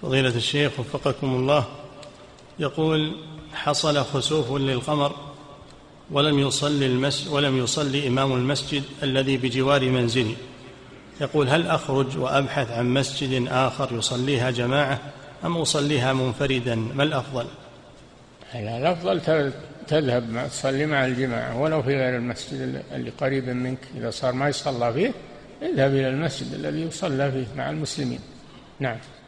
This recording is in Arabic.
فضيلة الشيخ وفقكم الله، يقول: حصل خسوف للقمر ولم يصلي إمام المسجد الذي بجوار منزلي. يقول: هل أخرج وأبحث عن مسجد آخر يصليها جماعة أم أصليها منفردا؟ ما الأفضل؟ الأفضل تذهب تصلي مع الجماعة ولو في غير المسجد اللي قريب منك. إذا صار ما يصلى فيه اذهب إلى المسجد الذي يصلى فيه مع المسلمين. نعم.